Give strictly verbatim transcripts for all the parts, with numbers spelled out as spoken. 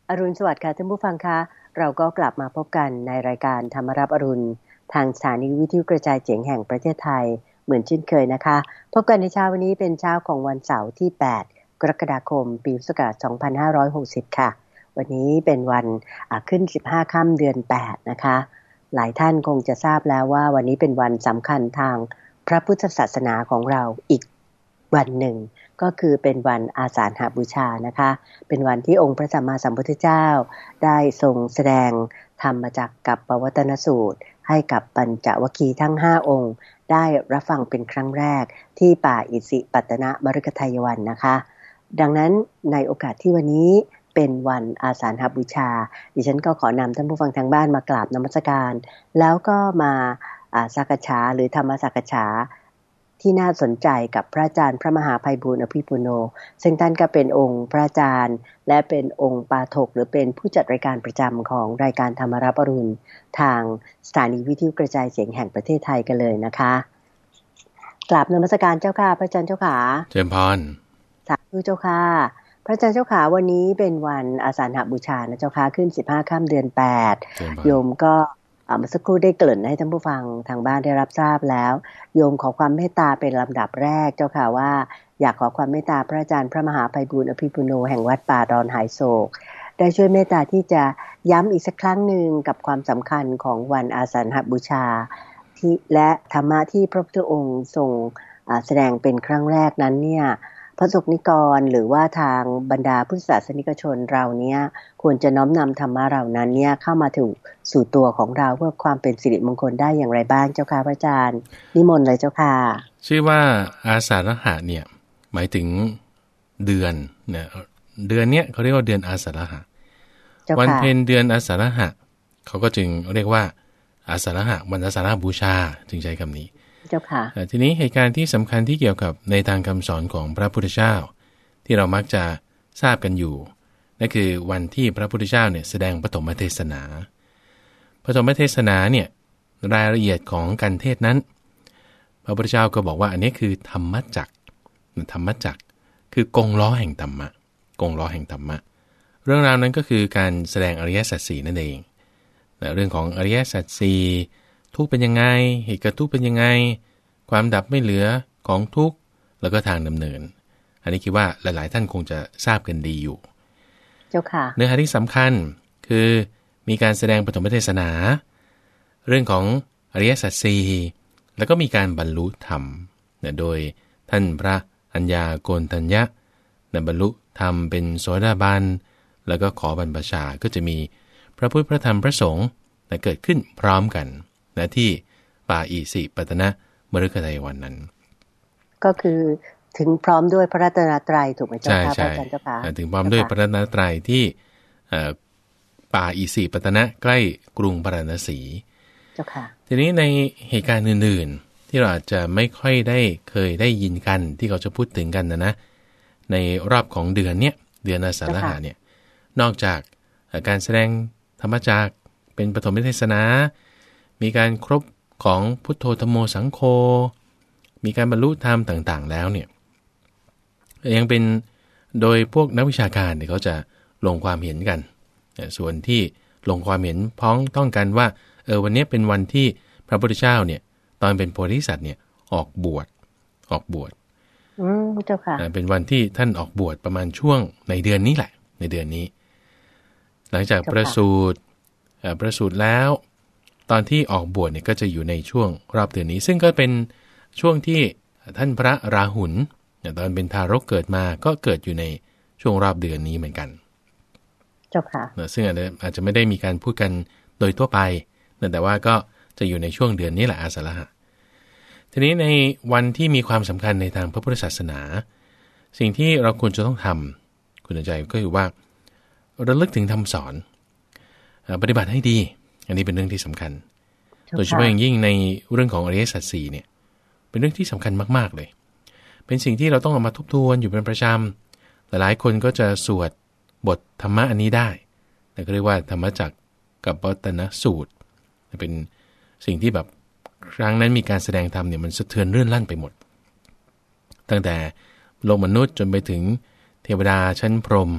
อรุณสวัสดิ์ค่ะท่านผู้ฟังคะเราก็กลับมาพบกันในรายการธรรมรับอรุณทางสถานีวิทยุกระจายเสียงแห่งประเทศไทยเหมือนเช่นเคยนะคะพบกันในเช้าวันนี้เป็นเช้าของวันเสาร์ที่แปดกรกฎาคมปีพุทธศักราชสองพันห้าร้อยหกสิบค่ะวันนี้เป็นวันขึ้นสิบห้าค่ำเดือนแปดนะคะหลายท่านคงจะทราบแล้วว่าวันนี้เป็นวันสำคัญทางพระพุทธศาสนาของเราอีกวันหนึ่งก็คือเป็นวันอาสาฬหบูชานะคะเป็นวันที่องค์พระสัมมาสัมพุทธเจ้าได้ทรงแสดงธรรมจักรกับปวัตตนสูตรให้กับปัญจวัคคีย์ทั้งห้าองค์ได้รับฟังเป็นครั้งแรกที่ป่าอิสิปตนมฤคทายวันนะคะดังนั้นในโอกาสที่วันนี้เป็นวันอาสาฬหบูชาดิฉันก็ขอนำท่านผู้ฟังทางบ้านมากราบนมัสการแล้วก็มาสักการะหรือธรรมสักการะที่น่าสนใจกับพระอาจารย์พระมหาไพบูลย์อภิปุโนซึ่งท่านก็เป็นองค์พระอาจารย์และเป็นองค์ปาฐกหรือเป็นผู้จัดรายการประจำของรายการธรรมรับอรุณทางสถานีวิทยุกระจายเสียงแห่งประเทศไทยกันเลยนะคะกราบนมัสการเจ้าค่ะพระอาจารย์เจ้าขาเจริญพรสาธุเจ้าค่ะพระอาจารย์เจ้าขาวันนี้เป็นวันอาสาฬหบูชานะเจ้าค่ะขึ้นสิบห้าค่ำเดือนแปดโยมก็เมื่อสักครู่ได้เกริ่นให้ท่านผู้ฟังทางบ้านได้รับทราบแล้วโยมขอความเมตตาเป็นลำดับแรกเจ้าค่ะว่าอยากขอความเมตตาพระอาจารย์พระมหาไพบูลย์อภิปุโนแห่งวัดป่าดอนหายโศกได้ช่วยเมตตาที่จะย้ำอีกสักครั้งหนึ่งกับความสำคัญของวันอาสาฬหบูชาที่และธรรมะที่พระพุทธองค์ทรงแสดงเป็นครั้งแรกนั้นเนี่ยพระสงฆ์นิกรหรือว่าทางบรรดาพุทธศาสนิกชนเราเนี่ยควรจะน้อมนำธรรมะเหล่านั้นเนี่ยเข้ามาถึงสู่ตัวของเราเพื่อความเป็นสิริมงคลได้อย่างไรบ้างเจ้าค่ะพระอาจารย์นิมนต์เลยเจ้าค่ะชื่อว่าอาสาฬหะเนี่ยหมายถึงเดือนเนี่ยเดือนเนี้ยเขาเรียกว่าเดือนอาสาฬหะวันเพ็ญเดือนอาสาฬหะเขาก็จึงเรียกว่าอาสาฬหะวันอาสาฬหบูชาจึงใช้คำนี้เจ้าค่ะทีนี้เหตุการณ์ที่สำคัญที่เกี่ยวกับในทางคำสอนของพระพุทธเจ้าที่เรามักจะทราบกันอยู่นั่นคือวันที่พระพุทธเจ้าเนี่ยแสดงปฐมเทศนาปฐมเทศนาเนี่ยรายละเอียดของการเทศนั้นพระพุทธเจ้าก็บอกว่าอันนี้คือธรรมจักรธรรมจักรคือกงล้อแห่งธรรมะกงล้อแห่งธรรมะเรื่องราวนั้นก็คือการแสดงอริยสัจสี่นั่นเองเรื่องของอริยสัจสี่ทุกข์เป็นยังไงเหตุเกิดทุกข์เป็นยังไงความดับไม่เหลือของทุกข์แล้วก็ทางดำเนินอันนี้คิดว่าหลายๆท่านคงจะทราบกันดีอยู่เจ้าค่ะเนื้อหาที่สำคัญคือมีการแสดงปฐมเทศนาเรื่องของอริยสัจสี่แล้วก็มีการบรรลุธรรมโดยท่านพระอัญญาโกณฑัญญะบรรลุธรรมเป็นโสดาบันแล้วก็ขอบรรพชาก็จะมีพระพุทธพระธรรมพระสงฆ์เกิดขึ้นพร้อมกันณที่ป่าอิสิปตนมฤคทายวันนั้นก็คือถึงพร้อมด้วยพระรัตนตรัยถูกไหมเจ้าค่ะพระอาจารย์เจ้าค่ะถึงพร้อมด้วยพระรัตนตรัยที่ป่าอิสิปตนะใกล้กรุงพาราณสีเจ้าค่ะทีนี้ในเหตุการณ์อื่นๆที่เราอาจจะไม่ค่อยได้เคยได้ยินกันที่เขาจะพูดถึงกันนะนะในรอบของเดือนเนี้ยเดือนอาสาฬหะเนี่ยนอกจากการแสดงธรรมจักรเป็นปฐมเทศนามีการครบของพุทโธธัมโมสังโฆมีการบรรลุธรรมต่างๆแล้วเนี่ยยังเป็นโดยพวกนักวิชาการเนี่ยเขาจะลงความเห็นกันส่วนที่ลงความเห็นพ้องต้องกันว่าเออวันนี้เป็นวันที่พระพุทธเจ้าเนี่ยตอนเป็นโพธิสัตว์เนี่ยออกบวชออกบวชอืมเจ้าค่ะเป็นวันที่ท่านออกบวชประมาณช่วงในเดือนนี้แหละในเดือนนี้หลังจากประสูติประสูติแล้วตอนที่ออกบวชเนี่ยก็จะอยู่ในช่วงรอบเดือนนี้ซึ่งก็เป็นช่วงที่ท่านพระราหุลตอนเป็นทารกเกิดมาก็เกิดอยู่ในช่วงรอบเดือนนี้เหมือนกันเจ้าค่ะซึ่งอาจจะไม่ได้มีการพูดกันโดยทั่วไปแต่ว่าก็จะอยู่ในช่วงเดือนนี้แหละอาสาฬหะทีนี้ในวันที่มีความสำคัญในทางพระพุทธศาสนาสิ่งที่เราควรจะต้องทำคุณใจก็คือว่าระลึกถึงคำสอนปฏิบัติให้ดีอันนี้เป็นเรื่องที่สำคัญโดยเฉพาะอย่างยิ่งในเรื่องของอริยสัจสี่เนี่ยเป็นเรื่องที่สำคัญมากๆเลยเป็นสิ่งที่เราต้องเอามาทบทวนอยู่เป็นประจำหลายๆคนก็จะสวดบทธรรมะอันนี้ได้แต่ก็เรียกว่าธรรมจักรกับปวัตตนสูตรเป็นสิ่งที่แบบครั้งนั้นมีการแสดงธรรมเนี่ยมันสะเทือนเลื่อนลั่นไปหมดตั้งแต่โลกมนุษย์จนไปถึงเทวดาชั้นพรหม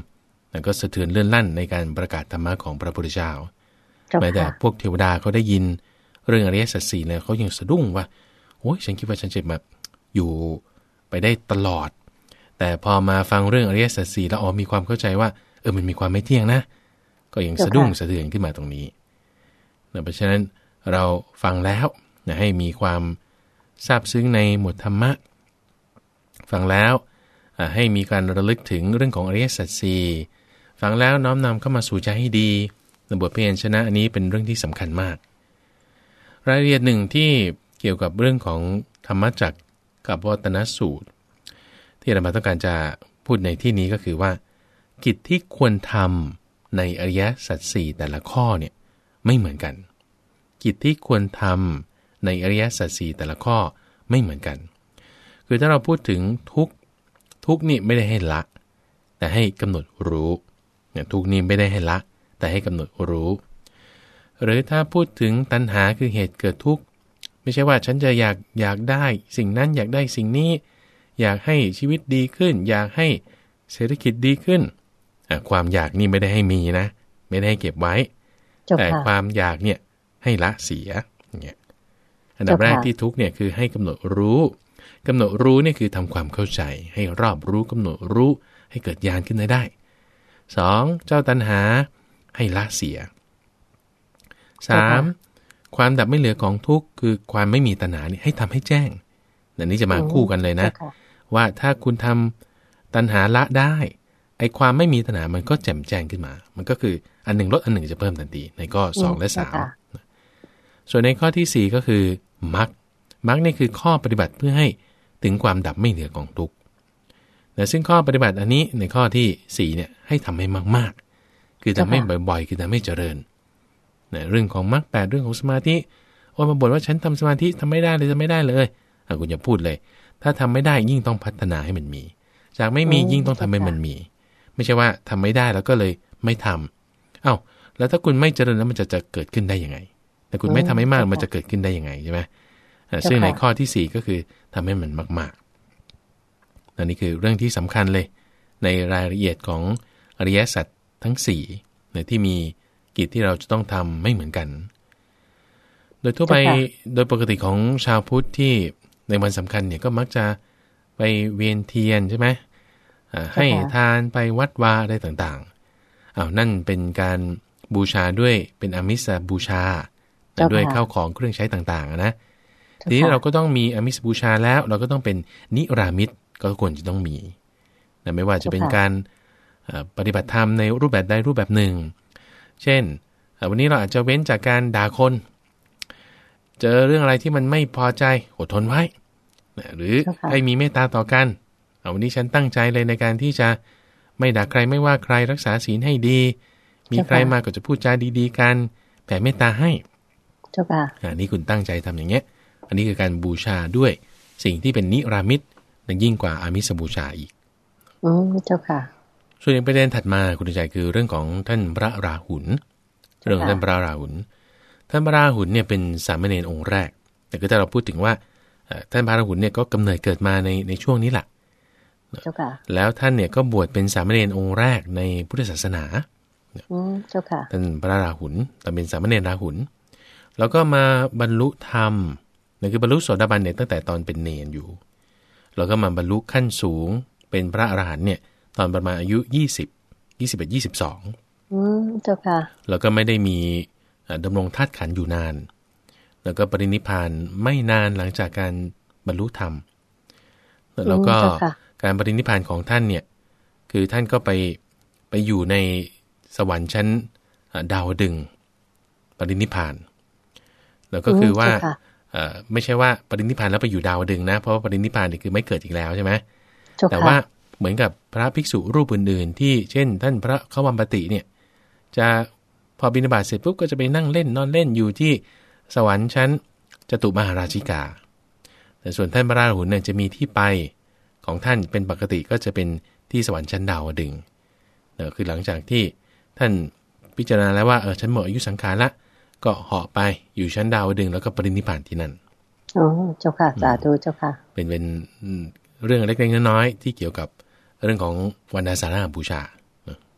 แล้วก็สะเทือนเลื่อนลั่นในการประกาศธรรมะของพระพุทธเจ้าแม้แต่พวกเทวดาเขาได้ยินเรื่องอริยสัจสี่เนี่ยเขายังสะดุ้งว่าโอ้ยฉันคิดว่าฉันจะแบบอยู่ไปได้ตลอดแต่พอมาฟังเรื่องอริยสัจสี่แล้วอ๋อมีความเข้าใจว่าเออมันมีความไม่เที่ยงนะก็ยังสะดุ้งสะเทือนขึ้นมาตรงนี้เพราะฉะนั้นเราฟังแล้วให้มีความซาบซึ้งในหมวดธรรมะฟังแล้วให้มีการระลึกถึงเรื่องของอริยสัจสี่ฟังแล้วน้อมนำเข้ามาสู่ใจให้ดีในบทเพียรชนะอันนี้เป็นเรื่องที่สำคัญมากรายละเอียดหนึ่งที่เกี่ยวกับเรื่องของธรรมจักรกับวัตนสูตรที่เราต้องการจะพูดในที่นี้ก็คือว่ากิจที่ควรทำในอริยสัจสี่แต่ละข้อเนี่ยไม่เหมือนกันกิจที่ควรทำในอริยสัจสี่แต่ละข้อไม่เหมือนกันคือถ้าเราพูดถึงทุกทุกนี่ไม่ได้ให้ละแต่ให้กำหนดรู้เนี่ยทุกนี่ไม่ได้ให้ละแต่ให้กำหนดรู้หรือถ้าพูดถึงตัณหาคือเหตุเกิดทุกข์ไม่ใช่ว่าฉันจะอยากอยากได้สิ่งนั้นอยากได้สิ่งนี้อยากให้ชีวิตดีขึ้นอยากให้เศรษฐกิจดีขึ้นความอยากนี่ไม่ได้ให้มีนะไม่ได้ให้เก็บไว้แต่ความอยากเนี่ยให้ละเสียอย่างเงี้ยอันดับแรกที่ทุกเนี่ยคือให้กำหนดรู้กำหนดรู้นี่คือทำความเข้าใจให้รอบรู้กำหนดรู้ให้เกิดญาณขึ้นได้สองเจ้าตัณหาให้ละเสียสามความดับไม่เหลือของทุกข์คือความไม่มีตัณหานี่ให้ทำให้แจ้งอันนี้จะมาคู่กันเลยนะว่าถ้าคุณทำตัณหาละได้ไอ้ความไม่มีตัณหามันก็แจ่มแจ้งขึ้นมามันก็คืออันหนึ่งลดอันหนึ่งจะเพิ่มทันทีในข้อสองและสามส่วนในข้อที่สี่ก็คือมรรคมรรคนี่คือข้อปฏิบัติเพื่อให้ถึงความดับไม่เหลือของทุกข์แต่ซึ่งข้อปฏิบัติอันนี้ในข้อที่สี่เนี่ยให้ทำให้มากๆคือทำให้บ่อยๆคือทำให้เจริญเนี่ยเรื่องของมรรคแปดเรื่องของสมาธิโอ้มาบ่นว่าฉันทำสมาธิทำไม่ได้เลยจะไม่ได้เลยอ่ะคุณอย่าพูดเลยถ้าทำไม่ได้ยิ่งต้องพัฒนาให้มันมีจากไม่มียิ่งต้องทำให้มันมีไม่ใช่ว่าทำไม่ได้แล้วก็เลยไม่ทำเอ้าแล้วถ้าคุณไม่เจริญแล้วมันจะจะเกิดขึ้นได้ยังไงแต่คุณไม่ทำให้มากมันจะเกิดขึ้นได้ยังไงใช่ไหมซึ่งในข้อที่สี่ก็คือทำให้มันมากๆอันนี้คือเรื่องที่สำคัญเลยในรายละเอียดของอริยสัจทั้งสี่ในที่มีกิจที่เราจะต้องทำไม่เหมือนกันโดยทั่วไปโดยปกติของชาวพุทธที่ในวันสำคัญเนี่ยก็มักจะไปเวียนเทียนใช่ไหมให้ทานไปวัดวาอะไรต่างๆอ้าวนั่นเป็นการบูชาด้วยเป็นอามิสบูชาด้วยข้าวของเครื่องใช้ต่างๆนะทีนี้เราก็ต้องมีอามิสบูชาแล้วเราก็ต้องเป็นนิรามิตก็ควรจะต้องมีนะไม่ว่าจะเป็นการปฏิบัติธรรมในรูปแบบใดรูปแบบหนึ่งเช่นวันนี้เราอาจจะเว้นจากการด่าคนเจอเรื่องอะไรที่มันไม่พอใจอดทนไว้หรือให้มีเมตตาต่อกันวันนี้ฉันตั้งใจเลยในการที่จะไม่ด่าใครไม่ว่าใครรักษาศีลให้ดีมีใครมาก็จะพูดจาดีๆกันแผ่เมตตาให้เจ้าค่ะอันนี้คุณตั้งใจทำอย่างเงี้ยอันนี้คือการบูชาด้วยสิ่งที่เป็นนิรามิตยิ่งกว่าอามิสบูชาอีกอืมเจ้าค่ะส่วนประเด็นถัดมาคุณใจคือเรื่องของท่านพระราหุลเรื่องท่านพระราหุลท่านพระราหุลเนี่ยเป็นสามเณรองค์แรกแต่ก็ถ้าเราพูดถึงว่าท่านพระราหุลเนี่ยก็กำเนิดเกิดมาในในช่วงนี้แหละเจ้าค่ะแล้วท่านเนี่ยก็บวชเป็นสามเณรองค์แรกในพุทธศาสนาอืมเจ้าค่ะท่านพระราหุลแต่เป็นสามเณรราหุลแล้วก็มาบรรลุธรรมนั่นคือบรรลุโสดาบันเนี่ยตั้งแต่ตอนเป็นเนรอยู่แล้วก็มาบรรลุขั้นสูงเป็นพระอรหันต์เนี่ยตอนประมาณอายุยี่สิบ ยี่สิบเอ็ด ยี่สิบสองอืมเจ้าค่ะแล้วก็ไม่ได้มีดำรงธาตุขันธ์อยู่นานแล้วก็ปรินิพพานไม่นานหลังจากการบรรลุธรรมแล้วก็การปรินิพพานของท่านเนี่ยคือท่านก็ไปไปอยู่ในสวรรค์ชั้นดาวดึงส์ปรินิพพานแล้วก็คือว่าไม่ใช่ว่าปรินิพพานแล้วไปอยู่ดาวดึงส์นะเพราะว่าปรินิพพานนี่คือไม่เกิดอีกแล้วใช่ไหมแต่ว่าเหมือนกับพระภิกษุรูปอื่นๆที่เช่นท่านพระขวัมปติเนี่ยจะพอบิณฑบาตเสร็จปุ๊บก็จะไปนั่งเล่นนอนเล่นอยู่ที่สวรรค์ชั้นจตุมหาราชิกาแต่ส่วนท่านพระราหุลเนี่ยจะมีที่ไปของท่านเป็นปกติก็จะเป็นที่สวรรค์ชั้นดาวดึงส์เนี่ยคือหลังจากที่ท่านพิจารณาแล้วว่าเออฉันหมดอายุสังขารละก็เหาะไปอยู่ชั้นดาวดึงส์แล้วก็ปรินิพพานที่นั่นอ๋อเจ้าค่ะสาธุเจ้าค่ะเป็นเป็นเรื่องเล็กๆน้อยๆที่เกี่ยวกับเรื่องของวันอาสาฬหบูชา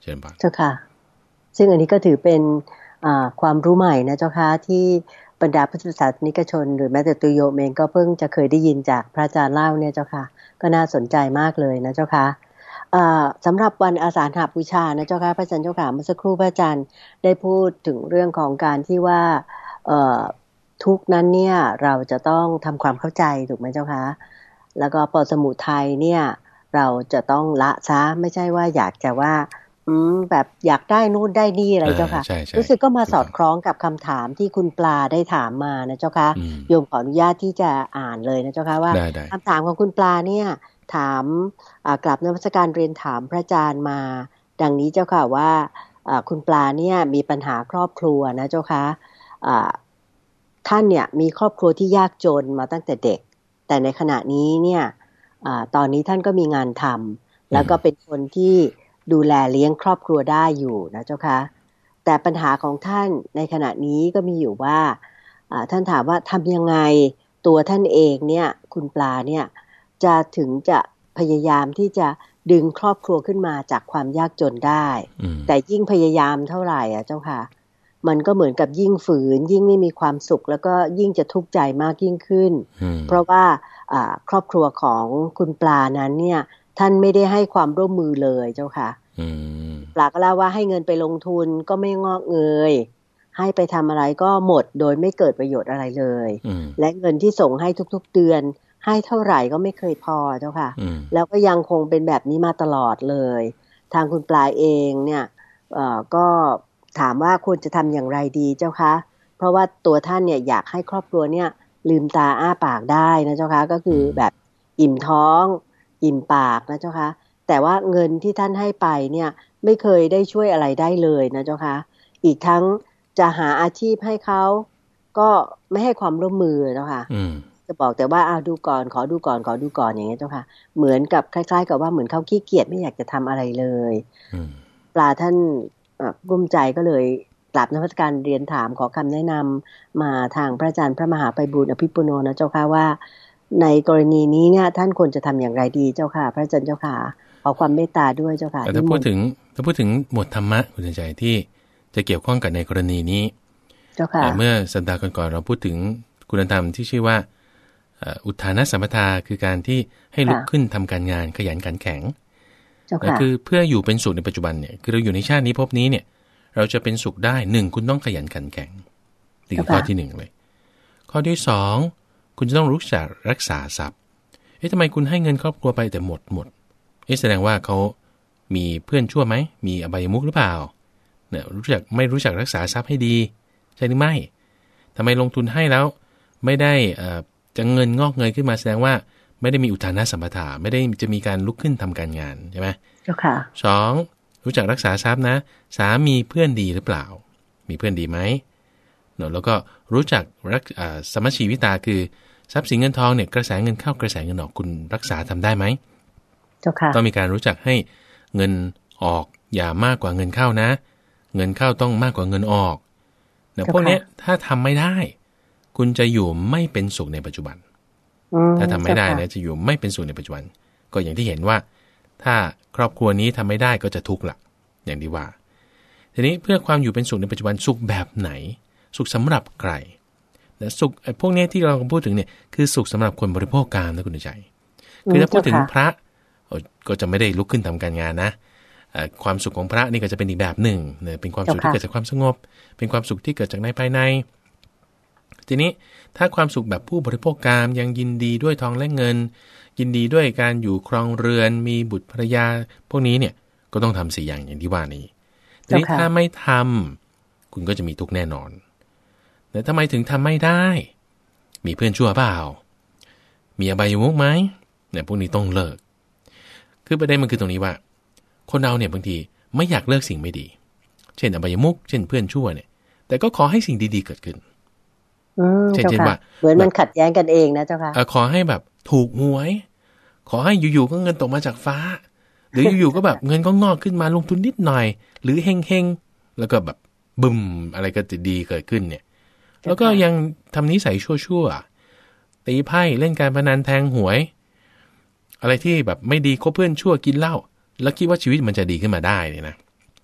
เชิญพรเจ้าค่ะซึ่งอันนี้ก็ถือเป็นความรู้ใหม่นะเจ้าค่ะที่บรรดาพุทธศาสนิกชนหรือแม้แต่ตัวโยมเองก็เพิ่งจะเคยได้ยินจากพระอาจารย์เล่าเนี่ยเจ้าค่ะก็น่าสนใจมากเลยนะเจ้าค่ะสำหรับวันอาสาฬหบูชานะเจ้าค่ะพระอาจารย์เจ้าค่ะเมื่อสักครู่พระอาจารย์ได้พูดถึงเรื่องของการที่ว่าทุกนั้นเนี่ยเราจะต้องทำความเข้าใจถูกไหมเจ้าค่ะแล้วก็ปสมุทัยเนี่ยเราจะต้องละซะไม่ใช่ว่าอยากจะว่าอืมแบบอยากได้นู่นได้นี่อะไรเจ้าค่ะรู้สึกก็มาสอดคล้องกับคำถามที่คุณปลาได้ถามมานะเจ้าค่ะโยมขออนุญาตที่จะอ่านเลยนะเจ้าค่ะว่าคำถามของคุณปลาเนี่ยถามกลับนมัสการเรียนถามพระอาจารย์มาดังนี้เจ้าค่ะว่าคุณปลาเนี่ยมีปัญหาครอบครัวนะเจ้าค่ะท่านเนี่ยมีครอบครัวที่ยากจนมาตั้งแต่เด็กแต่ในขณะนี้เนี่ยตอนนี้ท่านก็มีงานทำแล้วก็เป็นคนที่ดูแลเลี้ยงครอบครัวได้อยู่นะเจ้าค่ะแต่ปัญหาของท่านในขณะนี้ก็มีอยู่ว่าท่านถามว่าทำยังไงตัวท่านเองเนี่ยคุณปลาเนี่ยจะถึงจะพยายามที่จะดึงครอบครัวขึ้นมาจากความยากจนได้แต่ยิ่งพยายามเท่าไหร่อ่ะเจ้าค่ะมันก็เหมือนกับยิ่งฝืนยิ่งไม่มีความสุขแล้วก็ยิ่งจะทุกข์ใจมากยิ่งขึ้นเพราะว่าครอบครัวของคุณปลานั้นเนี่ยท่านไม่ได้ให้ความร่วมมือเลยเจ้าค่ะปลาก็เล่าว่าให้เงินไปลงทุนก็ไม่งอกเงยให้ไปทำอะไรก็หมดโดยไม่เกิดประโยชน์อะไรเลยและเงินที่ส่งให้ทุกๆเดือนให้เท่าไหร่ก็ไม่เคยพอเจ้าค่ะแล้วก็ยังคงเป็นแบบนี้มาตลอดเลยทางคุณปลาเองเนี่ยก็ถามว่าควรจะทำอย่างไรดีเจ้าคะเพราะว่าตัวท่านเนี่ยอยากให้ครอบครัวเนี่ยลืมตาอ้าปากได้นะเจ้าคะก็คือแบบอิ่มท้องอิ่มปากนะเจ้าคะแต่ว่าเงินที่ท่านให้ไปเนี่ยไม่เคยได้ช่วยอะไรได้เลยนะเจ้าคะอีกทั้งจะหาอาชีพให้เขาก็ไม่ให้ความร่วมมือเจ้าค่ะจะบอกแต่ว่าเอาดูก่อนขอดูก่อนขอดูก่อนอย่างเงี้ยเจ้าค่ะเหมือนกับคล้ายๆกับว่าเหมือนเขาขี้เกียจไม่อยากจะทำอะไรเลยปลาท่านกุ้มใจก็เลยกราบนมัสการเรียนถามขอคำแนะนำมาทางพระอาจารย์พระมหาไพบูลย์อภิปุโนนะเจ้าค่ะว่าในกรณีนี้เนี่ยท่านควรจะทำอย่างไรดีเจ้าค่ะพระอาจารย์เจ้าค่ะขอความเมตตาด้วยเจ้าค่ะแต่ถ้าพูดถึงถ้าพูดถึงหมวดธรรมะคุณใจที่จะเกี่ยวข้องกับในกรณีนี้เจ้าค่ะเมื่อสัปดาห์ก่อนๆเราพูดถึงคุณธรรมที่ชื่อว่าอุทานสัมปทาคือการที่ให้ลุกขึ้นทำการงานขยันขันแข็งคือเพื่ออยู่เป็นสุขในปัจจุบันเนี่ยคือเราอยู่ในชาตินี้ภพนี้เนี่ยเราจะเป็นสุขได้หนึ่งคุณต้องขยันขันแข็งนี่คือข้อที่หนึ่งเลยข้อที่สองคุณจะต้องรู้จักรักษาทรัพย์เอ๊ะทำไมคุณให้เงินครอบครัวไปแต่หมดหมดเอ๊ะแสดงว่าเขามีเพื่อนชั่วไหมมีอบายมุขหรือเปล่าเนี่ยรู้จักไม่รู้จักรักษาทรัพย์ให้ดีใช่หรือไม่ทำไมลงทุนให้แล้วไม่ได้จะเงินงอกเงยขึ้นมาแสดงว่าไม่ได้มีอุทานสัมปทาไม่ได้จะมีการลุกขึ้นทำการงานใช่ไหมเจ้าค่ะสองรู้จักรักษาทรัพย์นะสามีเพื่อนดีหรือเปล่ามีเพื่อนดีไหมเนาะแล้วก็รู้จักรักสมชีวิตาคือทรัพย์สินเงินทองเนี่ยกระแสเงินเข้ากระแสเงินออกคุณรักษาทำได้ไหมเจ้าค่ะต้องมีการรู้จักให้เงินออกอย่ามากกว่าเงินเข้านะเงินเข้าต้องมากกว่าเงินออกเนี่ยพวกนี้ถ้าทำไม่ได้คุณจะอยู่ไม่เป็นสุขในปัจจุบันถ้าทำไม่ได้นะจะอยู่ไม่เป็นสุขในปัจจุบันก็อย่างที่เห็นว่าถ้าครอบครัวนี้ทำไม่ได้ก็จะทุกข์ละอย่างที่ว่าทีนี้เพื่อความอยู่เป็นสุขในปัจจุบันสุขแบบไหนสุขสำหรับใครแต่สุขไอ้พวกนี้ที่เราพูดถึงเนี่ยคือสุขสำหรับคนบริโภคกามนะคุณใจคือถ้าพูดถึงพระก็จะไม่ได้ลุกขึ้นทำการงานนะความสุขของพระนี่ก็จะเป็นอีกแบบหนึ่งเนี่ยเป็นความสุขที่เกิดจากความสงบเป็นความสุขที่เกิดจากในภายในทีนี้ถ้าความสุขแบบผู้บริโภคกามยังยินดีด้วยทองและเงินยินดีด้วยการอยู่ครองเรือนมีบุตรภรรยาพวกนี้เนี่ยก็ต้องทำสี่อย่างอย่างที่ว่านี้ทีนี้ถ้าไม่ทำคุณก็จะมีทุกข์แน่นอนแต่ทำไมถึงทำไม่ได้มีเพื่อนชั่วเปล่ามีอบายมุขไหมเนี่ยพวกนี้ต้องเลิกคือประเด็นมันคือตรงนี้ว่าคนเราเนี่ยบางทีไม่อยากเลิกสิ่งไม่ดีเช่นอบายมุขเช่นเพื่อนชั่วเนี่ยแต่ก็ขอให้สิ่งดีๆเกิดขึ้นเช่นว่าเหมือนมันขัดแย้งกันเองนะเจ้าค่ะขอให้แบบถูกหวยขอให้อยู่ๆก็เงินตกมาจากฟ้าหรืออยู่ๆก็แบบเงินก็งอกขึ้นมาลงทุนนิดหน่อยหรือเฮงๆแล้วก็แบบบึ้มอะไรก็จะดีเกิดขึ้นเนี่ยแล้วก็ยังทำนิสัยชั่วๆตีไพ่เล่นการพนันแทงหวยอะไรที่แบบไม่ดีคบเพื่อนชั่วกินเหล้าแล้วคิดว่าชีวิตมันจะดีขึ้นมาได้เนี่ยนะ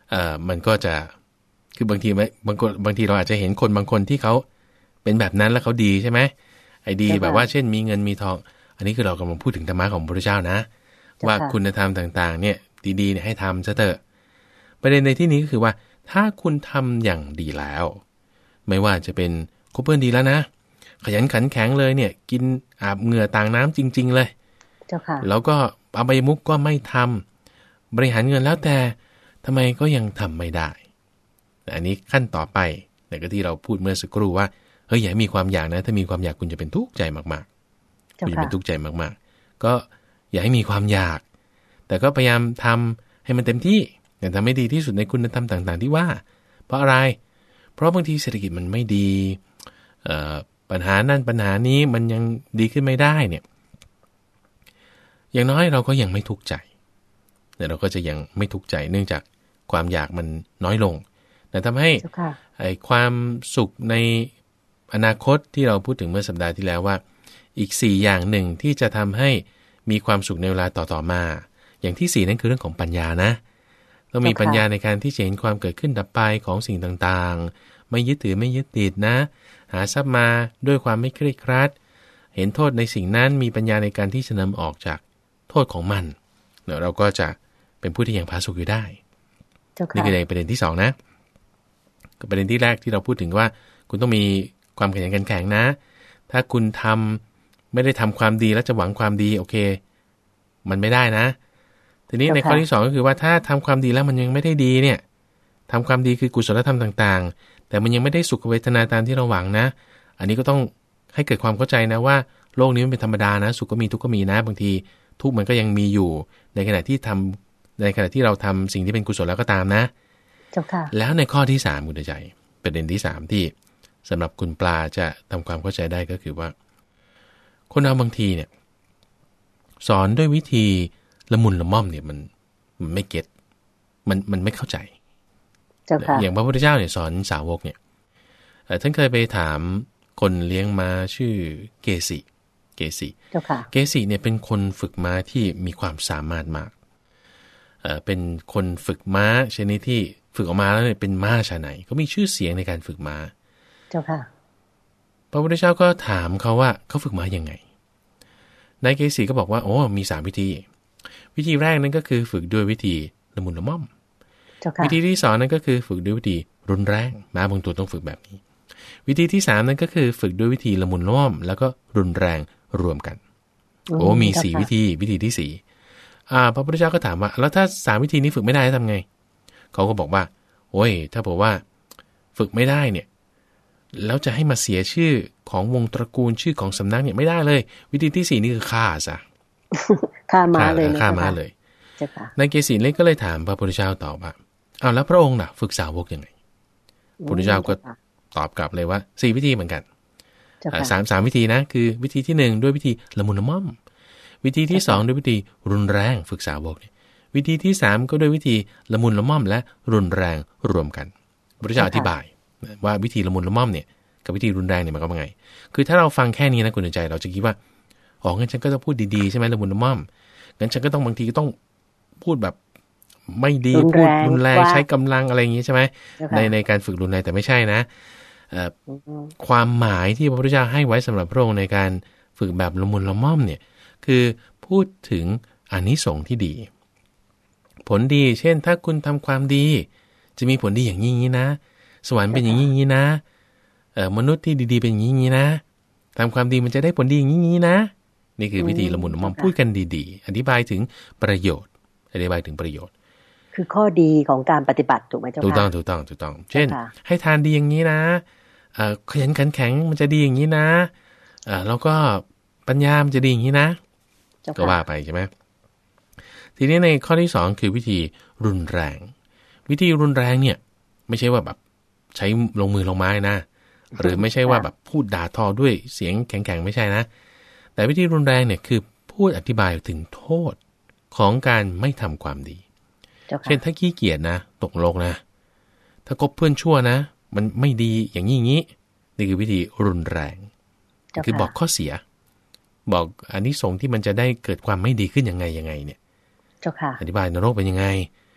เอ่อมันก็จะคือบางทีบางคนบางทีเราอาจจะเห็นคนบางคนที่เขาเป็นแบบนั้นแล้วเขาดีใช่ไหมไอ้ดีแบบว่าเช่นมีเงินมีทองอันนี้คือเรากำลังพูดถึงธรรมะของพระพุทธเจ้านะว่าคุณธรรมต่างๆเนี่ยดีๆเนี่ยให้ทำซะเถอะประเด็นในที่นี้ก็คือว่าถ้าคุณทำอย่างดีแล้วไม่ว่าจะเป็นคบเพื่อนดีแล้วนะขยันขันแข็งเลยเนี่ยกินอาบเหงื่อต่างน้ำจริงๆเลยเจ้าค่ะแล้วก็อบายมุขก็ไม่ทำบริหารเงินแล้วแต่ทำไมก็ยังทำไม่ได้อันนี้ขั้นต่อไปในก็ที่เราพูดเมื่อสักครู่ว่าเฮ้ยอย่ามีความอยากนะถ้ามีความอยากคุณจะเป็นทุกข์ใจมากๆคุณจะเป็นทุกข์ใจมากๆก็อย่าให้มีความอยากแต่ก็พยายามทำให้มันเต็มที่อย่างทำให้ดีที่สุดในคุณธรรมต่างๆที่ว่าเพราะอะไรเพราะบางทีเศรษฐกิจมันไม่ดีปัญหานั่นปัญหานี้มันยังดีขึ้นไม่ได้เนี่ยอย่างน้อยเราก็ยังไม่ทุกข์ใจแต่เราก็จะยังไม่ทุกข์ใจเนื่องจากความอยากมันน้อยลงแต่ทำให้ไอ้ความสุขในอนาคตที่เราพูดถึงเมื่อสัปดาห์ที่แล้วว่าอีกสี่อย่างหนึ่งที่จะทำให้มีความสุขในเวลาต่อๆมาอย่างที่สี่นั่นคือเรื่องของปัญญานะต้องมีปัญญาในการที่จะเห็นความเกิดขึ้นดับไปของสิ่งต่างๆไม่ยึดถือไม่ยึดติดนะหาทรัพย์มาด้วยความไม่เครียดครัดเห็นโทษในสิ่งนั้นมีปัญญาในการที่จะนำออกจากโทษของมันเราก็จะเป็นผู้ที่ยังผาสุกอยู่ได้นี่คือในประเด็นที่สองนะกับประเด็นที่แรกที่เราพูดถึงว่าคุณต้องมีความขยันขันแข็งนะถ้าคุณทำไม่ได้ทำความดีแล้วจะหวังความดีโอเคมันไม่ได้นะทีนี้ในข้อที่สองก็คือว่าถ้าทำความดีแล้วมันยังไม่ได้ดีเนี่ยทำความดีคือกุศลธรรมต่างๆแต่มันยังไม่ได้สุขเวทนาตามที่เราหวังนะอันนี้ก็ต้องให้เกิดความเข้าใจนะว่าโลกนี้มันเป็นธรรมดานะสุขก็มีทุกข์ก็มีนะบางทีทุกข์มันก็ยังมีอยู่ในขณะที่ทำในขณะที่เราทำสิ่งที่เป็นกุศลแล้วก็ตามนะเจ้าค่ะแล้วในข้อที่สามคุณใจประเด็นที่สามที่สำหรับคุณปลาจะทำความเข้าใจได้ก็คือว่าคนเราบางทีเนี่ยสอนด้วยวิธีละมุนละม่อมเนี่ยมันมันไม่เก็ตมันมันไม่เข้าใจอย่างพระพุทธเจ้าเนี่ยสอนสาวกเนี่ยท่านเคยไปถามคนเลี้ยงม้าชื่อเกสีเกสีเกสีเนี่ยเป็นคนฝึกม้าที่มีความสามารถมากเอ่อเป็นคนฝึกม้าชนิดที่ฝึกออกมาแล้วเนี่ยเป็นม้าชาไหนเขามีชื่อเสียงในการฝึกม้าเจ้าค่ะพระพุทธเจ้าก็ถามเขาว่าเขาฝึกม้ายังไงนายเกสีก็บอกว่าโอ้มีสามวิธีวิธีแรกนั้นก็คือฝึกด้วยวิธีละมุนละม่อมวิธีที่สองนั้นก็คือฝึกด้วยวิธีรุนแรงม้าบางตัวต้องฝึกแบบนี้วิธีที่สามนั้นก็คือฝึกด้วยวิธีละมุนละม่อมแล้วก็รุนแรงรวมกันโอ้มีสี่วิธีวิธีที่สี่อ่าพระพุทธเจ้าก็ถามว่าแล้วถ้าสามวิธีนี้ฝึกไม่ได้ทำไงเขาก็บอกว่าโอ้ยถ้าบอกว่าฝึกไม่ได้เนี่ยแล้วจะให้มาเสียชื่อของวงตระกูลชื่อของสำนักเนี่ยไม่ได้เลยวิธีที่สี่นี่คือฆ่าซะฆ่าม้าเลยฆ่าม้าเลยนายเกษีเล็กก็เลยถามพระพุทธเจ้าตอบว่าอ้าวแล้วพระองค์น่ะฝึกสาวกยังไงพระพุทธเจ้าก็ตอบกลับเลยว่าสี่วิธีเหมือนกันสามสามวิธีนะคือวิธีที่หนึ่งด้วยวิธีละมุนละม่อมวิธีที่สองด้วยวิธีรุนแรงฝึกสาวกเนี่ยวิธีที่สามก็ด้วยวิธีละมุนละม่อมและรุนแรงรวมกันพระพุทธเจ้าอธิบายว่าวิธีละมุนละม่อมเนี่ยกับวิธีรุนแรงเนี่ยมันก็เป็นไงคือถ้าเราฟังแค่นี้นะคุณใจเราจะคิดว่าอ๋องั้นฉันก็ต้องพูดดีๆใช่ไหมละมุนละม่อมงั้นฉันก็ต้องบางทีก็ต้องพูดแบบไม่ดีพูดรุนแรงใช้กำลังอะไรอย่างนี้ใช่ไหมในในการฝึกรุนแรงแต่ไม่ใช่นะความหมายที่พระพุทธเจ้าให้ไว้สำหรับพระองค์ในการฝึกแบบละมุนละม่อมเนี่ยคือพูดถึงอานิสงส์ที่ดีผลดีเช่นถ้าคุณทำความดีจะมีผลดีอย่างนี้นะสวรรค์เป็นอย่างนี้นะเอ่อมนุษย์ที่ดีๆเป็นอย่างนี้นะทำความดีมันจะได้ผลดีอย่างนี้นะนี่คือวิธีละมุนละม่อมพูดกันดีๆอธิบายถึงประโยชน์อธิบายถึงประโยชน์คือข้อดีของการปฏิบัติถูกไหมเจ้าค่ะถูกต้องถูกต้องถูกต้องเช่นให้ทานดีอย่างนี้นะเอ่อขยันขันแข็งมันจะดีอย่างนี้นะเอ่อแล้วก็ปัญญามันจะดีอย่างนี้นะก็ว่าไปใช่ไหมทีนี้ในข้อที่สองคือวิธีรุนแรงวิธีรุนแรงเนี่ยไม่ใช่ว่าแบบใช้ลงมือลงไม้นะหรือไม่ใช่ว่าแบบพูดด่าทอด้วยเสียงแข็งๆไม่ใช่นะแต่วิธีรุนแรงเนี่ยคือพูดอธิบายถึงโทษของการไม่ทำความดีเช่นถ้าขี้เกียจนะตกโลกนะถ้าคบเพื่อนชั่วนะมันไม่ดีอย่างนี้อย่างนี้นี่คือวิธีรุนแรงคือบอกข้อเสียบอกอานิสงส์ที่มันจะได้เกิดความไม่ดีขึ้นยังไงยังไงเนี่ยอธิบายนรกเป็นยังไง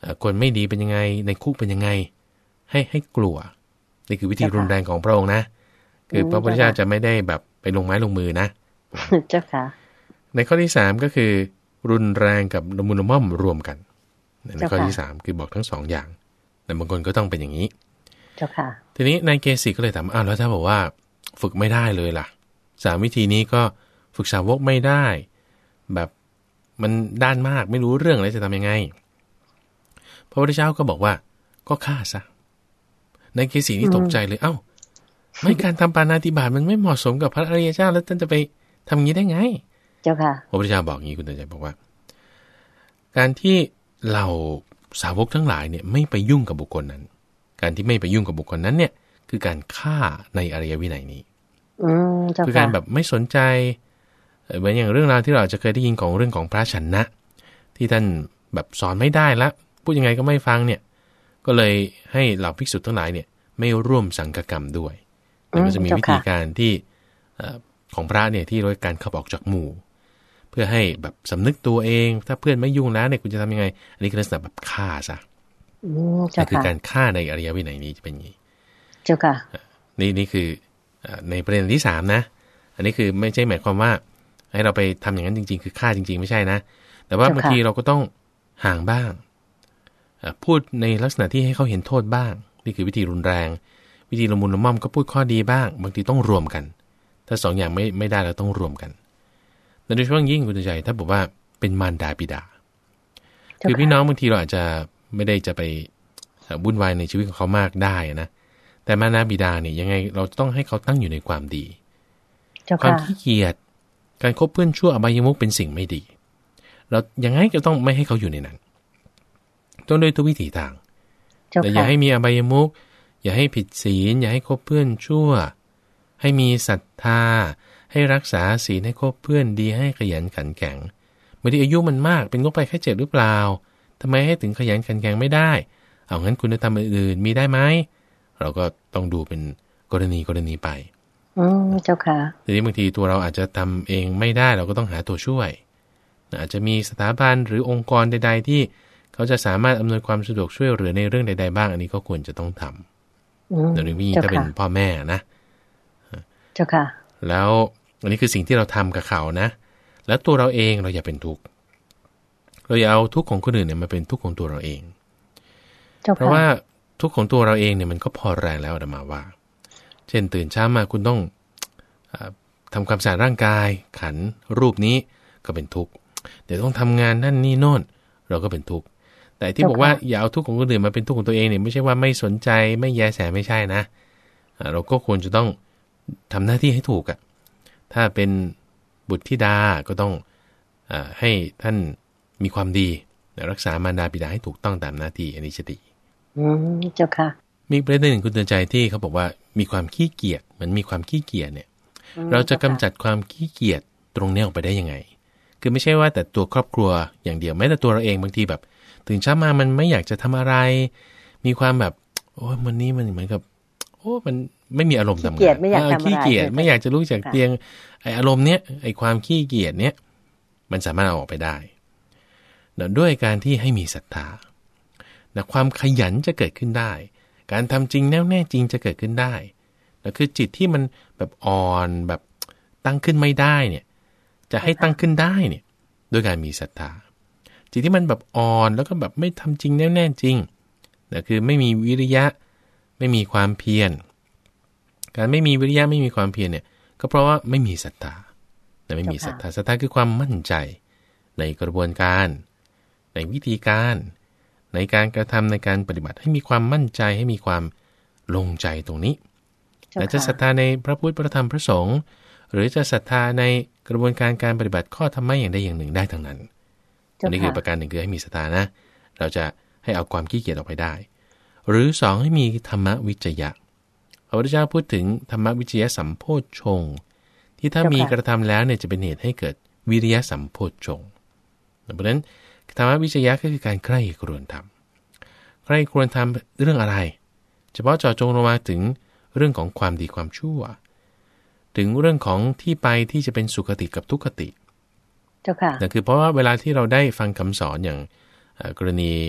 คนไม่ดีเป็นยังไงในคุกเป็นยังไงให้ให้กลัวนี่คือวิธีรุนแรงของพระองค์นะคือพระพุทธเจ้าจะไม่ได้แบบไปลงไม้ลงมือนะเจ้าค่ะในข้อที่สามก็คือรุนแรงกับละมุนละม่อมรวมกันในข้อที่สามคือบอกทั้งสองอย่างแต่บางคนก็ต้องเป็นอย่างนี้เจ้าค่ะทีนี้นายเกษีก็เลยถามอ้าวแล้วถ้าบอกว่าฝึกไม่ได้เลยล่ะสามวิธีนี้ก็ฝึกสาวกไม่ได้แบบมันด้านมากไม่รู้เรื่องแล้วจะทำยังไงพระพุทธเจ้าก็บอกว่าก็ฆ่าซะนายเกษีนี่ตกใจเลยเอ้าไม่การทำปาณาติบาตมันไม่เหมาะสมกับพระอริยเจ้าแล้วท่านจะไปทำอย่างนี้ได้ไงเจ้าค่ะพระพุทธเจ้าบอกอย่างนี้คุณเตือนใจบอกว่าการที่เราสาวกทั้งหลายเนี่ยไม่ไปยุ่งกับบุคคลนั้นการที่ไม่ไปยุ่งกับบุคคลนั้นเนี่ยคือการฆ่าในอริยวินัยนี้คือการแบบไม่สนใจเหมือนอย่างเรื่องราวที่เราจะเคยได้ยินของเรื่องของพระชนะที่ท่านแบบสอนไม่ได้ละพูดยังไงก็ไม่ฟังเนี่ยก็เลยให้เหล่าภิกษุทั้งหลายเนี่ยไม่ร่วมสังฆกรรมด้วยแล้วก็จะมีวิธีการที่ของพระเนี่ยที่โดยการขับออกจากหมู่เพื่อให้แบบสำนึกตัวเองถ้าเพื่อนไม่ยุ่งแล้วเนี่ยคุณจะทำยังไงอันนี้คือลักษณะแบบฆ่าซะนี่คือการฆ่าในอริยวินัยนี้จะเป็นอย่างนี้เจ้าค่ะนี่นี่คือในประเด็นที่สามนะอันนี้คือไม่ใช่หมายความว่าให้เราไปทำอย่างนั้นจริงๆคือฆ่าจริงๆไม่ใช่นะแต่ว่าบางทีเราก็ต้องห่างบ้างพูดในลักษณะที่ให้เขาเห็นโทษบ้างนี่คือวิธีรุนแรงวิธีละมุนละม่อมก็พูดข้อดีบ้างบางทีต้องรวมกันถ้าสองอย่างไม่ไม่ได้เราต้องรวมกันโดยเฉพาะยิ่งคุณใจถ้าบอกว่าเป็นมารดาบิดาคือพี่น้องบางทีเราอาจจะไม่ได้จะไปวุ่นวายในชีวิตของเขามากได้นะแต่มารดาบิดาเนี่ยยังไงเราต้องให้เขาตั้งอยู่ในความดีความขี้เกียจการคบเพื่อนชั่วอบายมุขเป็นสิ่งไม่ดีเรายังไงก็ต้องไม่ให้เขาอยู่ในนั้นต้องด้วยทุกวิถีทางแต่อย่าให้มีอบายมุขอย่าให้ผิดศีลอย่าให้คบเพื่อนชั่วให้มีศรัทธาให้รักษาศีลให้คบเพื่อนดีให้ขยันขันแข็งบางทีอายุมันมากเป็นโรคภัยไข้เจ็บหรือเปล่าทำไมให้ถึงขยันขันแข็งไม่ได้เอางั้นคุณธรรมอื่นๆมีได้ไหมเราก็ต้องดูเป็นกรณีกรณีไปอืมเจ้าค่ะทีนี้บางทีตัวเราอาจจะทำเองไม่ได้เราก็ต้องหาตัวช่วยอาจจะมีสถาบันหรือองค์กรใดๆที่เขาจะสามารถอำนวยความสะดวกช่วยเหลือในเรื่องใดๆบ้างอันนี้ก็ควรจะต้องทำโดยเฉพาะถ้าเป็นพ่อแม่นะเจ้าค่ะแล้วอันนี้คือสิ่งที่เราทำกับเขานะแล้วตัวเราเองเราอย่าเป็นทุกข์เราอย่าเอาทุกข์ของคนอื่นเนี่ยมาเป็นทุกข์ของตัวเราเองเพราะว่าทุกข์ของตัวเราเองเนี่ยมันก็พอแรงแล้วอาตมาว่าเช่นตื่นเช้ามาคุณต้องทำความสะอาดร่างกายขันรูปนี้ก็เป็นทุกข์เดี๋ยวต้องทำงานนั่นนี่โน่นเราก็เป็นทุกข์แต่ที่บอกว่าอย่าเอาทุกข์ของคนอื่นมาเป็นทุกข์ของตัวเองเนี่ยไม่ใช่ว่าไม่สนใจไม่แยแสไม่ใช่นะเราก็ควรจะต้องทำหน้าที่ให้ถูกอ่ะถ้าเป็นบุตรธิดาก็ต้องอให้ท่านมีความดีรักษามารดาบิดาให้ถูกต้องตามหน้าที่อันนี้จะดีอืมเจ้าค่ะมีประเด็นหนึ่งคุณเตือนใจที่เขาบอกว่ามีความขี้เกียจเหมือนมีความขี้เกียจเนี่ยเราจะกำจัดความขี้เกียจตรงนี้ออกไปได้ยังไงคือไม่ใช่ว่าแต่ตัวครอบครัวอย่างเดียวแม้แต่ตัวเราเองบางทีแบบตื่นเช้ามามันไม่อยากจะทำอะไรมีความแบบโอ้วันนี้มันเหมือนกับโอ้มันไม่มีอารมณ์ทำงานขี้เกียจไม่อยากจะลุกจากเตียงไออารมณ์เนี้ยไอความขี้เกียจเนี้ยมันสามารถเอาออกไปได้ด้วยการที่ให้มีศรัทธาความขยันจะเกิดขึ้นได้การทำจริงแน่วแน่จริงจะเกิดขึ้นได้แต่คือจิตที่มันแบบอ่อนแบบตั้งขึ้นไม่ได้เนี่ยจะให้ตั้งขึ้นได้เนี่ยด้วยการมีศรัทธาจิตที่มันแบบอ่อนแล้วก็แบบไม่ทำจริงแน่วแน่จริงแต่คือไม่มีวิริยะไม่มีความเพียรการไม่มีวิริยะไม่มีความเพียรเนี่ยก็เพราะว่าไม่มีศรัทธาแต่ไม่มีศรัทธาศรัทธาคือความมั่นใจในกระบวนการในวิธีการในการกระทำในการปฏิบัติให้มีความมั่นใจให้มีความลงใจตรงนี้แต่จะศรัทธาในพระพุทธพระธรรมพระสงฆ์หรือจะศรัทธาในกระบวนการการปฏิบัติข้อธรรมะอย่างใดอย่างหนึ่งได้ทั้งนั้นอันนี้คือประการหนึ่งคือให้มีศรัทธานะเราจะให้เอาความขี้เกียจออกไปได้หรือสองให้มีธรรมวิจยะพระพุทธเจ้าพูดถึงธรรมวิจยะสัมโพชฌงค์ที่ถ้ามีกระทำแล้วเนี่ยจะเป็นเหตุให้เกิดวิริยะสัมโพชฌงค์เพราะฉะนั้นธรรมวิจยะก็คือการใคร่ครวญทำใคร่ครวญทำเรื่องอะไรเฉพาะเจาะจงลงมาถึงเรื่องของความดีความชั่วถึงเรื่องของที่ไปที่จะเป็นสุขติกับทุกขติเจ้าค่ะนั่นคือเพราะว่าเวลาที่เราได้ฟังคำสอนอย่างกรณี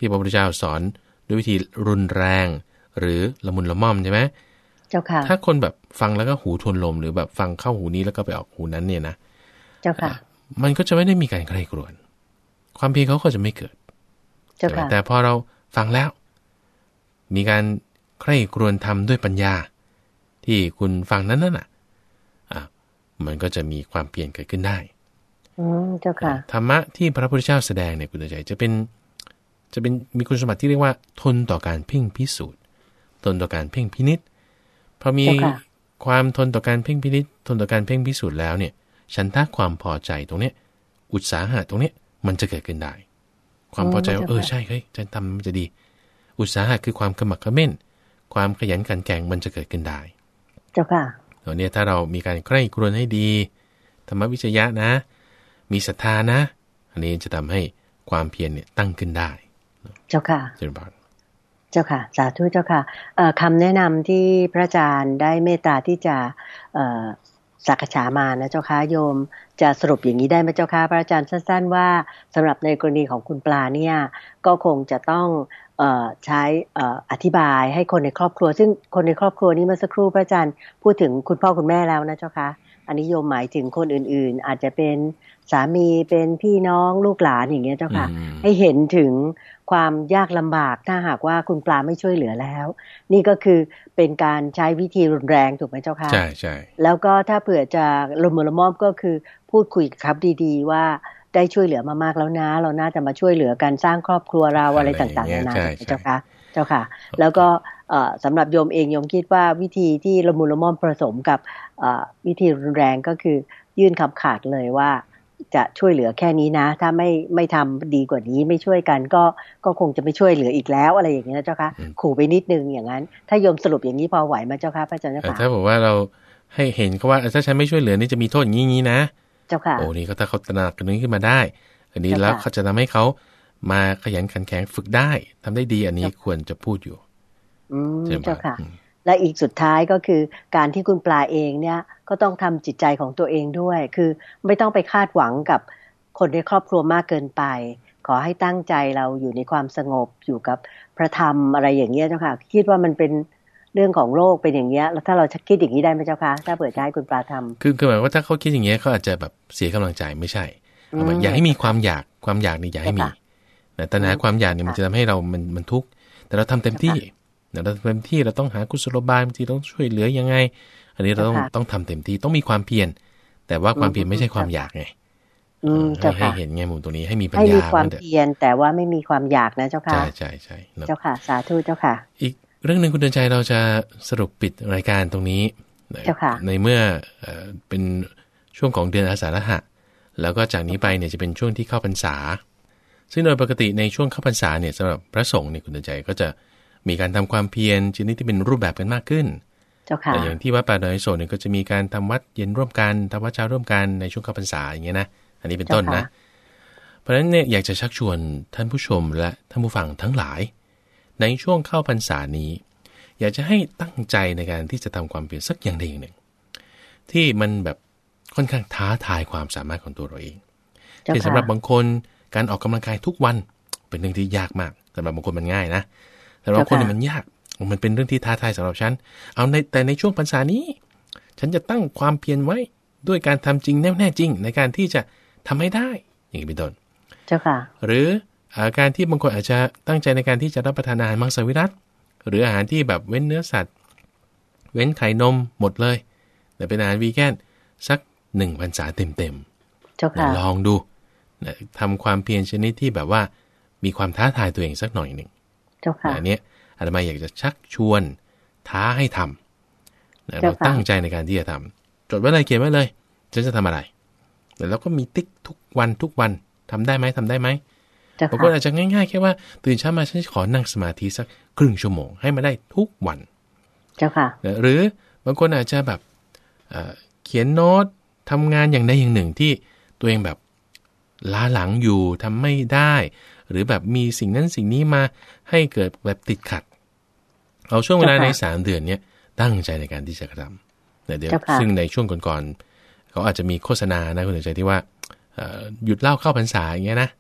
ที่พระพุทธเจ้าสอนด้วยวิธีรุนแรงหรือละมุนละม่อมใช่ไหมเจ้าค่ะถ้าคนแบบฟังแล้วก็หูทวนลมหรือแบบฟังเข้าหูนี้แล้วก็ไปออกหูนั้นเนี่ยนะเจ้าค่ะมันก็จะไม่ได้มีการใคร่ครวญความเพียรเขาก็จะไม่เกิดเจ้าค่ะแต่พอเราฟังแล้วมีการใคร่ครวญทำด้วยปัญญาที่คุณฟังนั้นน่ะอ่ะมันก็จะมีความเปลี่ยนเกิดขึ้นได้อืมเจ้าค่ะธรรมะที่พระพุทธเจ้าแสดงเนี่ยคุณใจจะเป็นจะเป็นมีคุณสมบัติที่เรียกว่าทนต่อการเพ่งพิสูจน์ทนต่อการเพ่งพินิจพอมีความทนต่อการเพ่งพินิจทนต่อการเพ่งพิสูจน์แล้วเนี่ยฉันทะความพอใจตรงเนี้ยอุตสาหะตรงเนี้ยมันจะเกิดขึ้นได้ความพอใจว่าเออใช่เฮ้ยฉันทำมันจะดีอุตสาหะคือความขมักเขม้นความขยันขันแข็งมันจะเกิดขึ้นได้เจ้าค่ะตอนนี้ถ้าเรามีการใคร่ครวญให้ดีธรรมวิจยะนะมีศรัทธานะอันนี้จะทำให้ความเพียรเนี่ยตั้งขึ้นได้เจ้าค่ะเจริญพรเจ้าค่ะสาธุเจ้าค่ะคำแนะนำที่พระอาจารย์ได้เมตตาที่จะสักษามานะเจ้าค่ะโยมจะสรุปอย่างนี้ได้ไหมเจ้าค่ะพระอาจารย์สั้นๆว่าสำหรับในกรณีของคุณปลาเนี่ยก็คงจะต้องใช้อธิบายให้คนในครอบครัวซึ่งคนในครอบครัวนี้เมื่อสักครู่พระอาจารย์พูดถึงคุณพ่อคุณแม่แล้วนะเจ้าค่ะอันนี้โยมหมายถึงคนอื่นๆอาจจะเป็นสามีเป็นพี่น้องลูกหลานอย่างเงี้ยเจ้าค่ะให้เห็นถึงความยากลำบากถ้าหากว่าคุณปลาไม่ช่วยเหลือแล้วนี่ก็คือเป็นการใช้วิธีรุนแรงถูกไหมเจ้าค่ะใช่ใช่แล้วก็ถ้าเผื่อจะละมุนละม่อมก็คือพูดคุยครับดีๆว่าได้ช่วยเหลือมามากแล้วนะเราน่าจะมาช่วยเหลือกันสร้างครอบครัวเราอะไรต่างๆนานาเจ้าค่ะเจ้าค่ะแล้วก็สำหรับโยมเองโยมคิดว่าวิธีที่ละมุนละม่อมผสมกับวิธีรุนแรงก็คือยื่นคำขาดเลยว่าจะช่วยเหลือแค่นี้นะถ้าไม่ไม่ทำดีกว่านี้ไม่ช่วยกันก็ก็คงจะไม่ช่วยเหลืออีกแล้วอะไรอย่างเงี้ยเจ้าค่ะขู่ไปนิดนึงอย่างนั้นถ้าโยมสรุปอย่างนี้พอไหวไหมเจ้าค่ะพระอาจารย์เจ้าค่ะถ้าบอกว่าเราให้เห็นเขาว่าถ้าฉันไม่ช่วยเหลือนี่จะมีโทษอย่างนี้นะเจ้าค่ะโอ้นี่ก็ถ้าเขาตระหนักกันนี้ขึ้นมาได้อันนี้แล้วเขาจะทำให้เขามาขยันขันแข็งฝึกได้ทำได้ดีอันนี้ควรจะพูดอยู่อืมเจ้าค่ะและอีกสุดท้ายก็คือการที่คุณปลาเองเนี่ยก็ต้องทำจิตใจของตัวเองด้วยคือไม่ต้องไปคาดหวังกับคนในครอบครัวมากเกินไปขอให้ตั้งใจเราอยู่ในความสงบอยู่กับพระธรรมอะไรอย่างเงี้ยเจ้าค่ะคิดว่ามันเป็นเรื่องของโลกเป็นอย่างเงี้ยแล้วถ้าเราคิดอย่างนี้ได้ไหมเจ้าค่ะถ้าเปิดใจให้คุณปลาทำคือคือหมายว่าถ้าเขาคิดอย่างเงี้ยเขาอาจจะแบบเสียกำลังใจไม่ใช่อยากให้มีความอยากความอยากนี่อยากให้มีแต่ตัณหาความอยากเนี่ยมันจะทำให้เรามันมันทุกข์แต่เราทำเต็มที่เราทำเต็มที่เราต้องหากุศโลบายบางทีต้องช่วยเหลือยังไงอันนี้เราต้องต้องทำเต็มที่ต้องมีความเพียรแต่ว่าความเพียรไม่ใช่ความอยากไงให้เห็นไงมุมตรงนี้ให้มีปัญญาให้มีความเพียรแต่ว่าไม่มีความอยากนะเจ้าค่ะใช่ใช่ใช่เจ้าค่ะสาธุเจ้าค่ะอีกเรื่องนึงคุณเดินใจเราจะสรุปปิดรายการตรงนี้ในเมื่อเป็นช่วงของเดือนอาสาฬหะแล้วก็จากนี้ไปเนี่ยจะเป็นช่วงที่เข้าพรรษาซึ่งโดยปกติในช่วงเข้าพรรษาเนี่ยสำหรับพระสงฆ์เนี่ยคุณเดินใจก็จะมีการทำความเพียรชนิดที่เป็นรูปแบบกันมากขึ้นแต่อย่างที่วัดป่าดอยโศกเนี่ยก็จะมีการทำวัดเย็นร่วมกันทำวัดเช้าร่วมกันในช่วงเข้าพรรษาอย่างเงี้ยนะอันนี้เป็นต้นนะเพราะฉะนั้นเนี่ยอยากจะชักชวนท่านผู้ชมและท่านผู้ฟังทั้งหลายในช่วงเข้าพรรษานี้อยากจะให้ตั้งใจในการที่จะทำความเพียรสักอย่างใดอย่างหนึ่งที่มันแบบค่อนข้างท้าทายความสามารถของตัวเราเองที่สำหรับบางคนการออกกำลังกายทุกวันเป็นเรื่องที่ยากมากสำหรับบางคนมันง่ายนะแต่บางคนเนี่ยมันยากมันเป็นเรื่องที่ท้าทายสำหรับฉันเอาในแต่ในช่วงพรรษานี้ฉันจะตั้งความเพียรไว้ด้วยการทำจริงแน่แน่จริงในการที่จะทำให้ได้อย่างนี้เป็นต้นเจ้าค่ะหรือการที่บางคนอาจจะตั้งใจในการที่จะรับประทานอาหารมังสวิรัติหรืออาหารที่แบบเว้นเนื้อสัตว์เว้นไข่นมหมดเลยแต่เป็นอาหารวีแกนสักหนึ่งพรรษาเต็มๆเจ้าค่ะลองดูทำความเพียรชนิดที่แบบว่ามีความท้าทายตัวเองสักหน่อยหนึ่งเจ้าค่ะอันนี้อาตมาอยากจะชักชวนท้าให้ทำเราตั้งใจในการที่จะทำจดไว้เลยเขียนไว้เลยฉันจะทำอะไรแต่เราก็มีติ๊กทุกวันทุกวันทำได้ไหมทำได้ไหมบางคนอาจจะง่ายๆแค่ว่าตื่นเช้ามาฉันขอนั่งสมาธิสักครึ่งชั่วโมงให้มาได้ทุกวันเจ้าค่ะหรือบางคนอาจจะแบบเขียนโน้ตทำงานอย่างใดอย่างหนึ่งที่ตัวเองแบบล้าหลังอยู่ทำไม่ได้หรือแบบมีสิ่งนั้นสิ่งนี้มาให้เกิดแบบติดขัดเอาช่วงเวลาในสามเดือนนี้ตั้งใจในการที่จะทำเดี๋ยวซึ่งในช่วงก่อนๆเขาอาจจะมีโฆษณานะคุณใจที่ว่าหยุดเหล้าเข้าพรรษาอย่างเงี้ยนะ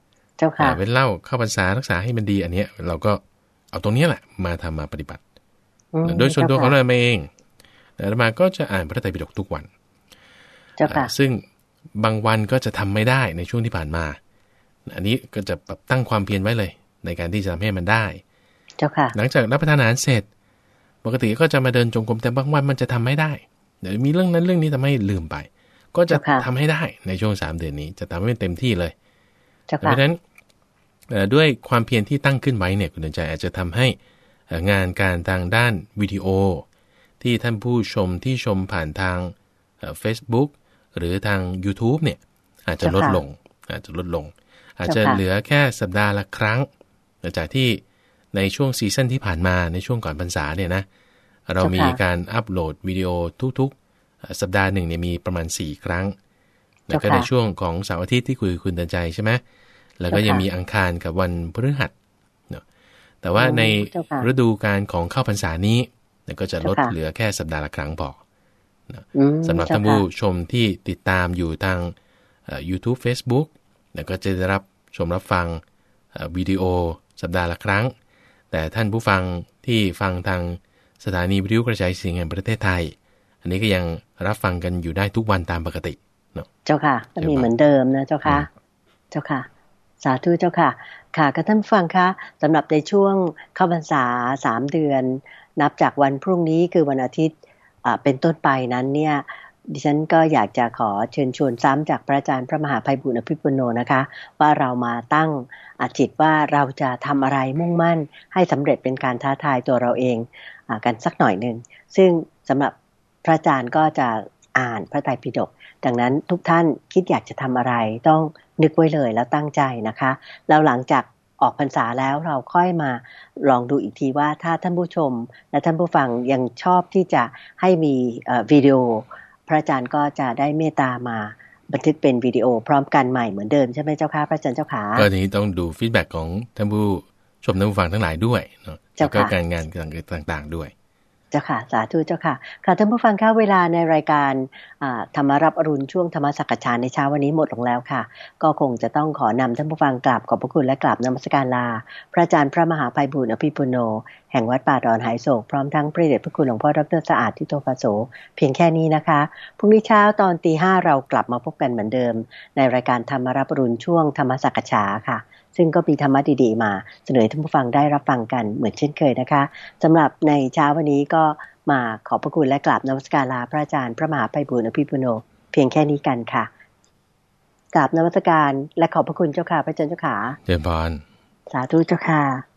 เจ้าค่ะเป็นเหล้าเข้าพรรษารักษาให้มันดีอันนี้เราก็เอาตรงนี้แหละมาทำมาปฏิบัติโดยส่วนตัวของเราเองอาตมาก็จะอ่านพระไตรปิฎกทุกวันซึ่งบางวันก็จะทำไม่ได้ในช่วงที่ผ่านมาอันนี้ก็จะปรับตั้งความเพียรไว้เลยในการที่จะทำให้มันได้เจ้าค่ะหลังจากรับประทานอาหารเสร็จปกติก็จะมาเดินจงกรมแต่บางวันมันจะทำไม่ได้เดี๋ยวมีเรื่องนั้นเรื่องนี้ทำให้ลืมไปก็จะทำให้ได้ในช่วงสามเดือนนี้จะทำให้เต็มที่เลยเพราะฉะนั้นด้วยความเพียรที่ตั้งขึ้นไว้เนี่ยคุณเดินใจอาจจะทำให้งานการทางด้านวิดีโอที่ท่านผู้ชมที่ชมผ่านทาง Facebook หรือทาง YouTube เนี่ยอาจจะลดลงอาจจะลดลงอาจจะเหลือแค่สัปดาห์ละครั้งหลังจากที่ในช่วงซีซั่นที่ผ่านมาในช่วงก่อนพรรษาเนี่ยนะเรามีการอัปโหลดวิดีโอทุกๆสัปดาห์หนึ่งเนี่ยมีประมาณสี่ครั้งแล้วก็ในช่วงของเสาร์อาทิตย์ที่คุยคุณเดินใจใช่ไหมแล้วก็ยังมีอังคารกับวันพฤหัสเนาะแต่ว่าในฤดูการของเข้าพรรษานี้ก็จะลดเหลือแค่สัปดาห์ละครั้งพอสำหรับท่านผู้ชมที่ติดตามอยู่ทาง YouTube Facebook แล้วก็จะได้รับชมรับฟังวิดีโอสัปดาห์ละครั้งแต่ท่านผู้ฟังที่ฟังทางสถานีวิทยุกระจายเสียงแห่งประเทศไทยอันนี้ก็ยังรับฟังกันอยู่ได้ทุกวันตามปกติเนาะเจ้าค่ะก็มีเหมือนเดิมนะเจ้าค่ะเจ้าค่ะสาธุเจ้าค่ะค่ะก็ท่านฟังคะสำหรับในช่วงเข้าพรรษาสามเดือนนับจากวันพรุ่งนี้คือวันอาทิตย์เป็นต้นไปนั้นเนี่ยดิฉันก็อยากจะขอเชิญชวนซ้ำจากพระอาจารย์พระมหาไพบูลย์อภิปุโนนะคะว่าเรามาตั้งจิตว่าเราจะทำอะไรมุ่งมั่นให้สำเร็จเป็นการท้าทายตัวเราเองกันสักหน่อยนึงซึ่งสำหรับพระอาจารย์ก็จะอ่านพระไตรปิฎกดังนั้นทุกท่านคิดอยากจะทำอะไรต้องนึกไว้เลยแล้วตั้งใจนะคะแล้วหลังจากออกพรรษาแล้วเราค่อยมาลองดูอีกทีว่าถ้าท่านผู้ชมและท่านผู้ฟังยังชอบที่จะให้มีวิดีโอพระอาจารย์ก็จะได้เมตตามาบันทึกเป็นวิดีโอพร้อมกันใหม่เหมือนเดิมใช่ไหมเจ้าค่ะพระอาจารย์เจ้าค่ะก็นี้ต้องดูฟีดแบ็กของท่านผู้ชมท่านผู้ฟังทั้งหลายด้วยเนาะแล้วก็การงานต่างๆด้วยเจ้าค่ะสาธุเจ้าค่ะค่ะท่านผู้ฟังค่ะเวลาในรายการธรรมรับอรุณช่วงธรรมสักชาในเช้าวันนี้หมดลงแล้วค่ะก็คงจะต้องขอนำท่านผู้ฟังกราบขอบพระคุณและกราบนมัสการลาพระอาจารย์พระมหาไพบูลย์อภิปุโนแห่งวัดป่าดอนหายโศกพร้อมทั้งพระเดชพระคุณหลวงพ่อดร.สะอาดทิโตภโสเพียงแค่นี้นะคะพรุ่งนี้เช้าตอนตีห้าเรากลับมาพบกันเหมือนเดิมในรายการธรรมรับอรุณช่วงธรรมสักชาค่ะซึ่งก็มีธรรมะดีๆมาเสนอท่านผู้ฟังได้รับฟังกันเหมือนเช่นเคยนะคะสำหรับในเช้าวันนี้ก็มาขอบพระคุณและกราบนมัสการลาพระอาจารย์พระมหาไพบูลย์อภิปุโนเพียงแค่นี้กันค่ะกราบนมัสการและขอบพระคุณเจ้าค่ะพระอาจารย์เจ้าค่ะเจริญพรสาธุเจ้าค่ะ